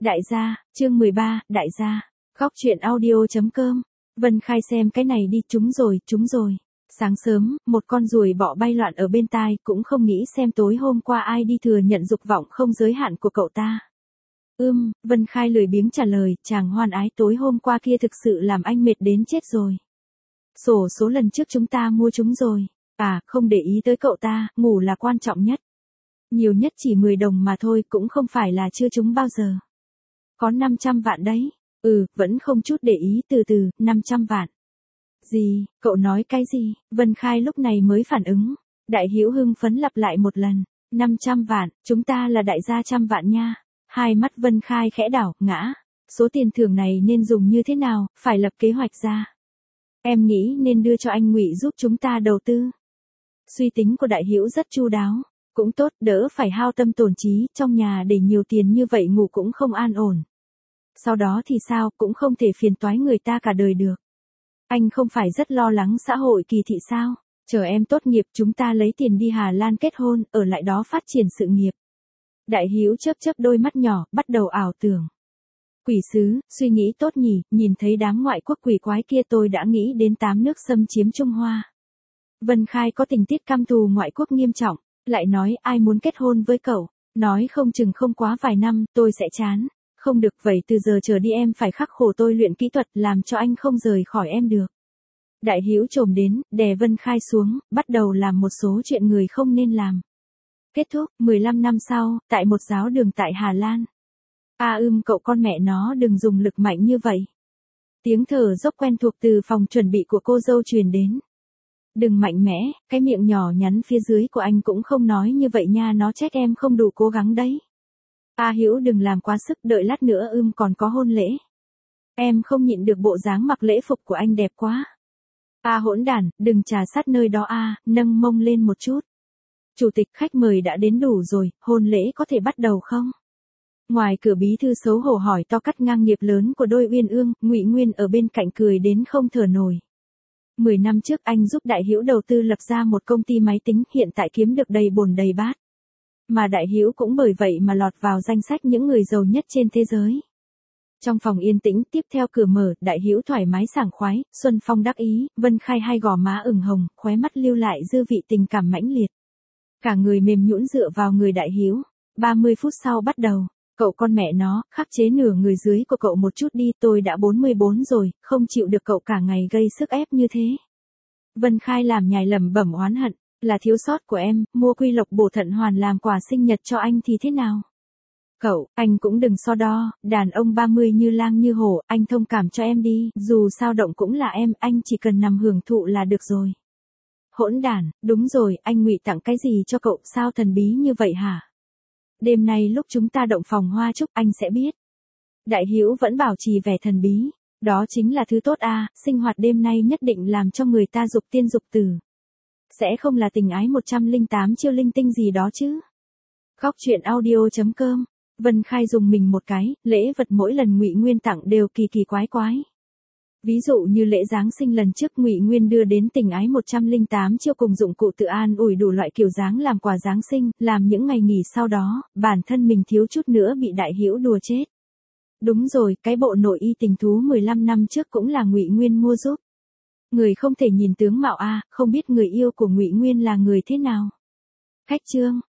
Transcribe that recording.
Đại gia, chương 13, đại gia. Góc truyện audio.com. Vân Khai xem cái này đi, trúng rồi. Sáng sớm, một con ruồi bọ bay loạn ở bên tai, cũng không nghĩ xem tối hôm qua ai đi thừa nhận dục vọng không giới hạn của cậu ta. Vân Khai lười biếng trả lời, chàng hoan ái tối hôm qua kia thực sự làm anh mệt đến chết rồi. Sổ số lần trước chúng ta mua chúng rồi. À, không để ý tới cậu ta, ngủ là quan trọng nhất. Nhiều nhất chỉ 10 đồng mà thôi, cũng không phải là chưa trúng bao giờ. Có 500 vạn đấy. Vẫn không chút để ý, từ 500 vạn. Gì, cậu nói cái gì? Vân Khai lúc này mới phản ứng. Đại Hữu hưng phấn lặp lại một lần. 500 vạn, chúng ta là đại gia trăm vạn nha. Hai mắt Vân Khai khẽ đảo, ngã. Số tiền thưởng này nên dùng như thế nào, phải lập kế hoạch ra. Em nghĩ nên đưa cho anh Ngụy giúp chúng ta đầu tư. Suy tính của Đại Hữu rất chu đáo. Cũng tốt, đỡ phải hao tâm tổn trí, trong nhà để nhiều tiền như vậy ngủ cũng không an ổn. Sau đó thì sao, cũng không thể phiền toái người ta cả đời được. Anh không phải rất lo lắng xã hội kỳ thị sao? Chờ em tốt nghiệp chúng ta lấy tiền đi Hà Lan kết hôn, ở lại đó phát triển sự nghiệp. Đại Hữu chớp đôi mắt nhỏ, bắt đầu ảo tưởng. Quỷ sứ, suy nghĩ tốt nhỉ, nhìn thấy đám ngoại quốc quỷ quái kia tôi đã nghĩ đến 8 nước xâm chiếm Trung Hoa. Vân Khai có tình tiết căm thù ngoại quốc nghiêm trọng, lại nói ai muốn kết hôn với cậu, nói không chừng không quá vài năm tôi sẽ chán. Không được, vậy từ giờ trở đi em phải khắc khổ tôi luyện kỹ thuật làm cho anh không rời khỏi em được. Đại Hữu chồm đến, đè Vân Khai xuống, bắt đầu làm một số chuyện người không nên làm. Kết thúc, 15 năm sau, tại một giáo đường tại Hà Lan. Cậu con mẹ nó đừng dùng lực mạnh như vậy. Tiếng thở dốc quen thuộc từ phòng chuẩn bị của cô dâu truyền đến. Đừng mạnh mẽ, cái miệng nhỏ nhắn phía dưới của anh cũng không nói như vậy nha, nó trách em không đủ cố gắng đấy. Hữu đừng làm quá sức, đợi lát nữa còn có hôn lễ. Em không nhịn được bộ dáng mặc lễ phục của anh đẹp quá. Hỗn đản, đừng trà sát nơi đó nâng mông lên một chút. Chủ tịch khách mời đã đến đủ rồi, hôn lễ có thể bắt đầu không? Ngoài cửa bí thư xấu hổ hỏi to cắt ngang nghiệp lớn của đôi uyên ương, Ngụy Nguyên ở bên cạnh cười đến không thở nổi. 10 năm trước anh giúp Đại Hữu đầu tư lập ra một công ty máy tính, hiện tại kiếm được đầy bồn đầy bát. Mà Đại Hữu cũng bởi vậy mà lọt vào danh sách những người giàu nhất trên thế giới. Trong phòng yên tĩnh, tiếp theo cửa mở, Đại Hữu thoải mái sảng khoái, Xuân Phong đắc ý, Vân Khai hai gò má ửng hồng, khóe mắt lưu lại dư vị tình cảm mãnh liệt. Cả người mềm nhũn dựa vào người Đại Hữu. 30 phút sau bắt đầu. Cậu con mẹ nó, khắc chế nửa người dưới của cậu một chút đi, tôi đã 44 rồi, không chịu được cậu cả ngày gây sức ép như thế. Vân Khai làm nhài lẩm bẩm oán hận, là thiếu sót của em, mua Quy Lộc bổ thận hoàn làm quà sinh nhật cho anh thì thế nào? Cậu, anh cũng đừng so đo, đàn ông 30 như lang như hổ, anh thông cảm cho em đi, dù sao động cũng là em, anh chỉ cần nằm hưởng thụ là được rồi. Hỗn đản, đúng rồi, anh Ngụy tặng cái gì cho cậu, sao thần bí như vậy hả? Đêm nay lúc chúng ta động phòng hoa chúc anh sẽ biết. Đại Hữu vẫn bảo trì vẻ thần bí, đó chính là thứ tốt sinh hoạt đêm nay nhất định làm cho người ta dục tiên dục tử. Sẽ không là tình ái 108 chiêu linh tinh gì đó chứ. Góc truyện audio.com. Vân Khai dùng mình một cái, lễ vật mỗi lần Ngụy Nguyên tặng đều kỳ quái. Ví dụ như lễ Giáng sinh lần trước Ngụy Nguyên đưa đến tình ái 108 chiêu cùng dụng cụ tự an ủi đủ loại kiểu dáng làm quà Giáng sinh, làm những ngày nghỉ sau đó, bản thân mình thiếu chút nữa bị Đại Hữu đùa chết. Đúng rồi, cái bộ nội y tình thú 15 năm trước cũng là Ngụy Nguyên mua giúp. Người không thể nhìn tướng mạo không biết người yêu của Ngụy Nguyên là người thế nào. Khách trương,